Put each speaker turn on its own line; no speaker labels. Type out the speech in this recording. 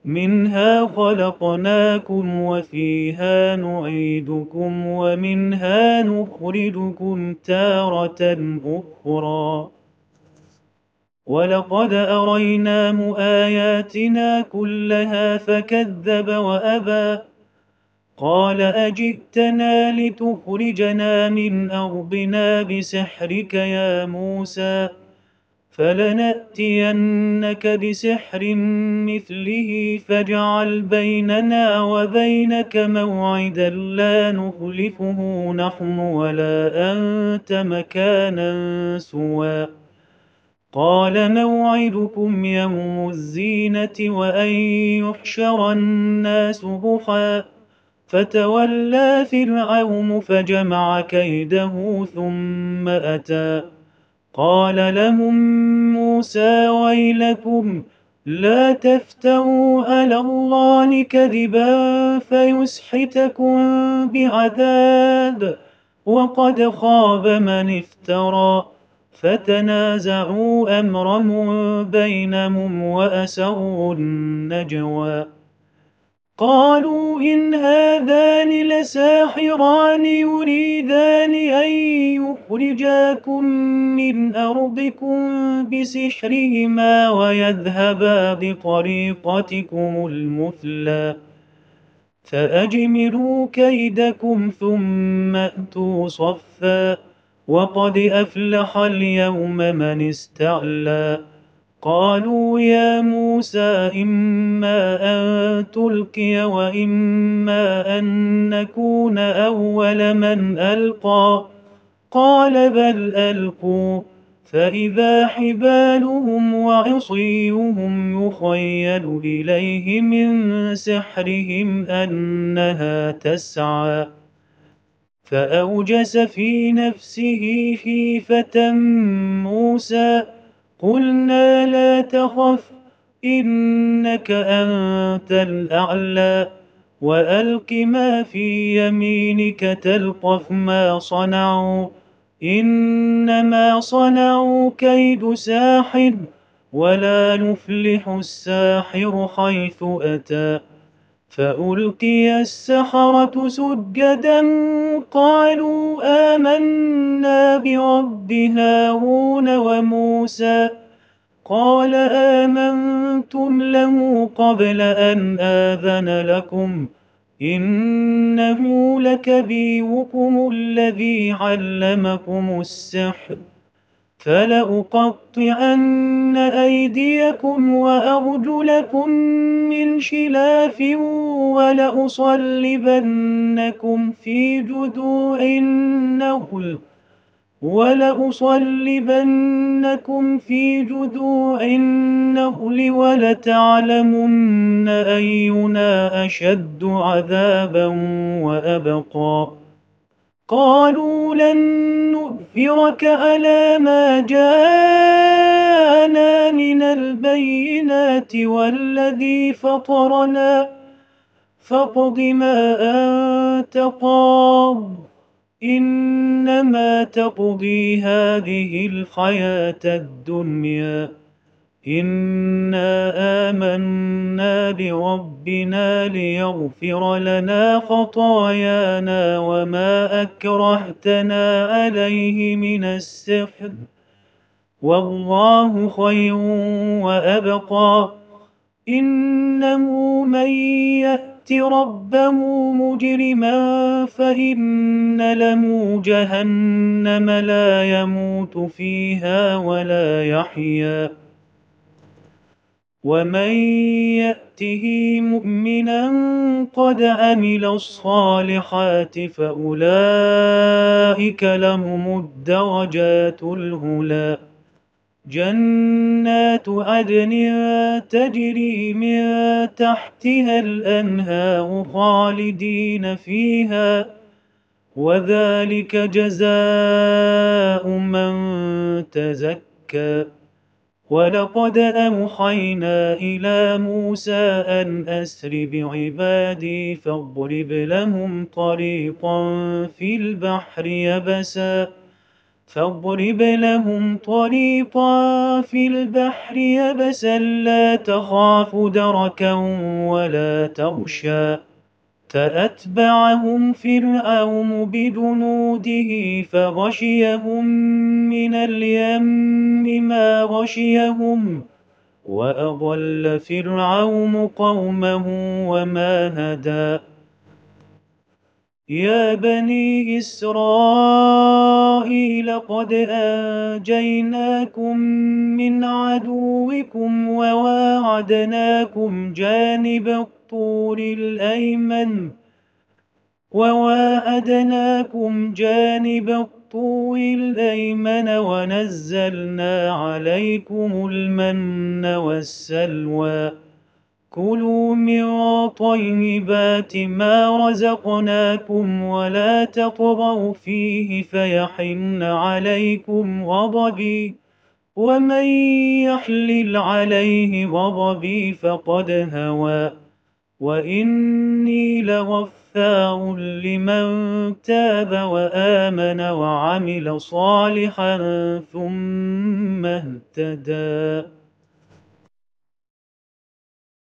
منها خلقناكم وفيها نعيدكم ومنها نخرجكم تارة أخرى ولقد أريناه آياتنا كلها فكذب وأبى قال أجئتنا لتخرجنا من أرضنا بسحرك يا موسى فلنأتينك بسحر مثله فاجعل بيننا وبينك موعدا لا نخلفه نحن ولا أنت مكانا سوى قال موعدكم يوم الزينة وأن يحشر الناس ضحى فتولى فرعون فجمع كيده ثم أتى قال لهم موسى ويلكم لا تفتروا على الله كذبا فيسحتكم بعذاب وقد خاب من افترى فتنازعوا أمرهم بينهم وأسروا النجوى قالوا إن هذان لساحران يريدان أن يخرجاكم من أرضكم بسحرهما ويذهبا بطريقتكم المثلى فأجملوا كيدكم ثم أتوا صفا وقد أفلح اليوم من استعلى قالوا يا موسى إما أن تلقي وإما أن نكون أول من ألقى قال بل ألقوا فإذا حبالهم وعصيهم يخيل إليه من سحرهم أنها تسعى فأوجس في نفسه خيفة موسى قلنا لا تخف إنك أنت الأعلى وألق ما في يمينك تلقف ما صنعوا إنما صنعوا كيد ساحر ولا يفلح الساحر حيث أتى فألقي السحرة سجدا قالوا آمنا برب هارون وموسى قال آمنتم له قبل أن آذن لكم إنه لكبيركم الذي علمكم السحر فلأقطعن أيديكم وأرجلكم من خلاف ولأصلبنكم في جذوع النخل ولتعلمن أينا أشد عذابا وأبقى قالوا لن نؤثرك على ما جاءنا من البينات والذي فطرنا فاقض ما أنت قاض إنما تقضي هذه الحياة الدنيا إنا آمنا بربنا ليغفر لنا خطايانا وما أكرهتنا عليه من السحر والله خير وأبقى إنه من يأت ربه مجرما فإن له جهنم لا يموت فيها ولا يحيا ومن يأته مؤمنا قد عمل الصالحات فأولئك لهم الدرجات العلى جنات عدن تجري من تحتها الأنهار خالدين فيها وذلك جزاء من تزكى ولقد أوحينا إلى موسى أن أسر بعبادي فاضرب لهم طريقا في البحر يبسا فاضرب لهم طريقا في البحر يبسا لا تخاف دركا ولا تخشى فأتبعهم فرعون بجنوده فغشيهم من اليم ما غشيهم وأضل فرعون قومه وما هدى يا بني إسرائيل قد أنجيناكم من عدوكم وواعدناكم جانب الطور الأيمن ونزلنا عليكم المن والسلوى كلوا من طيبات ما رزقناكم ولا تطغوا فيه فيحن عليكم غضبي ومن يحلل عليه غضبي فقد هوى وإني لغفار لمن تاب وآمن وعمل صالحا ثم اهتدى